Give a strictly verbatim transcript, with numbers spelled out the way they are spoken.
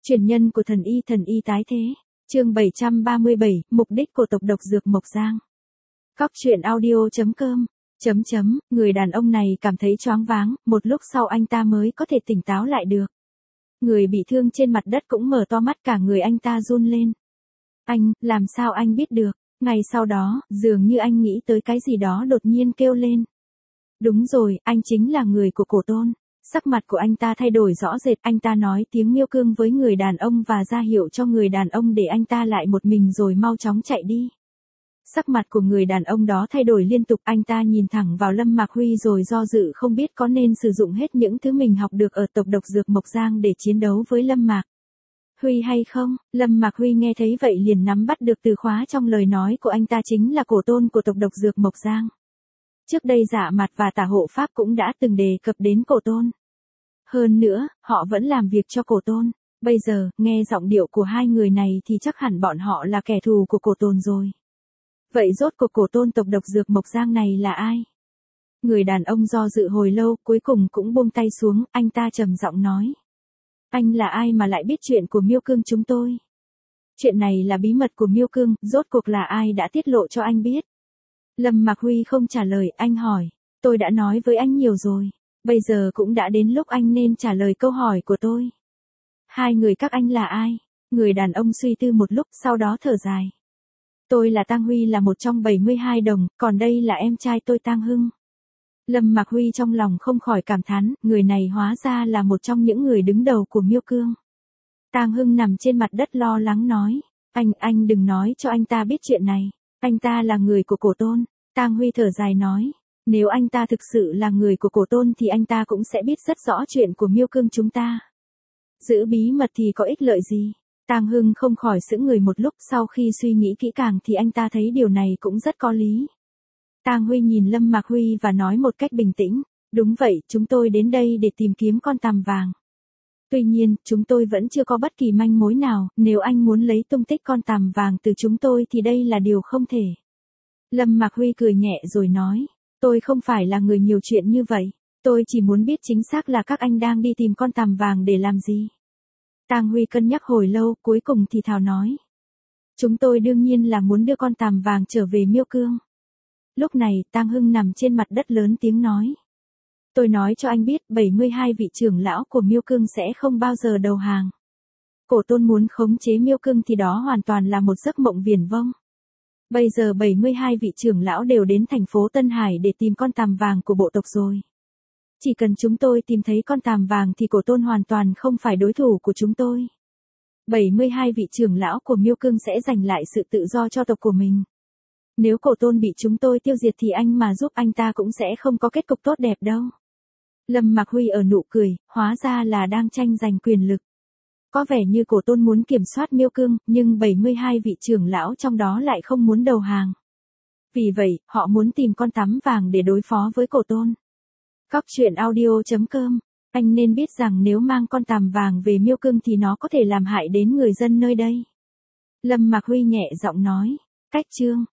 Truyền nhân của thần y thần y tái thế. Chương bảy trăm ba mươi bảy, mục đích của tộc độc dược Mộc Giang. Cóc truyện audio chấm com. Chấm chấm, người đàn ông này cảm thấy choáng váng, một lúc sau anh ta mới có thể tỉnh táo lại được. Người bị thương trên mặt đất cũng mở to mắt, cả người anh ta run lên. Anh, làm sao anh biết được? Ngay sau đó, dường như anh nghĩ tới cái gì đó đột nhiên kêu lên. Đúng rồi, anh chính là người của Cổ Tôn. Sắc mặt của anh ta thay đổi rõ rệt, anh ta nói tiếng Miêu Cương với người đàn ông và ra hiệu cho người đàn ông để anh ta lại một mình rồi mau chóng chạy đi. Sắc mặt của người đàn ông đó thay đổi liên tục, anh ta nhìn thẳng vào Lâm Mạc Huy rồi do dự không biết có nên sử dụng hết những thứ mình học được ở tộc độc dược Mộc Giang để chiến đấu với Lâm Mạc Huy hay không. Lâm Mạc Huy nghe thấy vậy liền nắm bắt được từ khóa trong lời nói của anh ta chính là Cổ Tôn của tộc độc dược Mộc Giang. Trước đây Dạ Mạt và Tả Hộ Pháp cũng đã từng đề cập đến Cổ Tôn. Hơn nữa, họ vẫn làm việc cho Cổ Tôn. Bây giờ, nghe giọng điệu của hai người này thì chắc hẳn bọn họ là kẻ thù của Cổ Tôn rồi. Vậy rốt cuộc Cổ Tôn tộc độc dược Mộc Giang này là ai? Người đàn ông do dự hồi lâu, cuối cùng cũng buông tay xuống, anh ta trầm giọng nói. Anh là ai mà lại biết chuyện của Miêu Cương chúng tôi? Chuyện này là bí mật của Miêu Cương, rốt cuộc là ai đã tiết lộ cho anh biết? Lâm Mạc Huy không trả lời, anh hỏi. Tôi đã nói với anh nhiều rồi. Bây giờ cũng đã đến lúc anh nên trả lời câu hỏi của tôi. Hai người các anh là ai? Người đàn ông suy tư một lúc, sau đó thở dài. Tôi là Tang Huy, là một trong bảy mươi hai đồng, còn đây là em trai tôi Tang Hưng. Lâm Mạc Huy trong lòng không khỏi cảm thán, người này hóa ra là một trong những người đứng đầu của Miêu Cương. Tang Hưng nằm trên mặt đất lo lắng nói. Anh, anh đừng nói cho anh ta biết chuyện này. Anh ta là người của Cổ Tôn. Tang Huy thở dài nói. Nếu anh ta thực sự là người của Cổ Tôn thì anh ta cũng sẽ biết rất rõ chuyện của Miêu Cương chúng ta. Giữ bí mật thì có ích lợi gì? Tang Hưng không khỏi sững người một lúc, sau khi suy nghĩ kỹ càng thì anh ta thấy điều này cũng rất có lý. Tang Huy nhìn Lâm Mạc Huy và nói một cách bình tĩnh. Đúng vậy, chúng tôi đến đây để tìm kiếm con tằm vàng. Tuy nhiên, chúng tôi vẫn chưa có bất kỳ manh mối nào, nếu anh muốn lấy tung tích con tằm vàng từ chúng tôi thì đây là điều không thể. Lâm Mạc Huy cười nhẹ rồi nói. Tôi không phải là người nhiều chuyện như vậy. Tôi chỉ muốn biết chính xác là các anh đang đi tìm con tằm vàng để làm gì. Tang Huy cân nhắc hồi lâu, cuối cùng thì thào nói. Chúng tôi đương nhiên là muốn đưa con tằm vàng trở về Miêu Cương. Lúc này, Tang Hưng nằm trên mặt đất lớn tiếng nói. Tôi nói cho anh biết, bảy mươi hai vị trưởng lão của Miêu Cương sẽ không bao giờ đầu hàng. Cổ Tôn muốn khống chế Miêu Cương thì đó hoàn toàn là một giấc mộng viển vông. Bây giờ bảy mươi hai vị trưởng lão đều đến thành phố Tân Hải để tìm con tằm vàng của bộ tộc rồi. Chỉ cần chúng tôi tìm thấy con tằm vàng thì Cổ Tôn hoàn toàn không phải đối thủ của chúng tôi. bảy mươi hai vị trưởng lão của Miêu Cương sẽ giành lại sự tự do cho tộc của mình. Nếu Cổ Tôn bị chúng tôi tiêu diệt thì anh mà giúp anh ta cũng sẽ không có kết cục tốt đẹp đâu. Lâm Mạc Huy ở nụ cười, hóa ra là đang tranh giành quyền lực. Có vẻ như Cổ Tôn muốn kiểm soát Miêu Cương, nhưng bảy mươi hai vị trưởng lão trong đó lại không muốn đầu hàng. Vì vậy, họ muốn tìm con tắm vàng để đối phó với Cổ Tôn. Cóc truyện audio chấm com. Anh nên biết rằng nếu mang con tằm vàng về Miêu Cương thì nó có thể làm hại đến người dân nơi đây. Lâm Mạc Huy nhẹ giọng nói. Cách chương.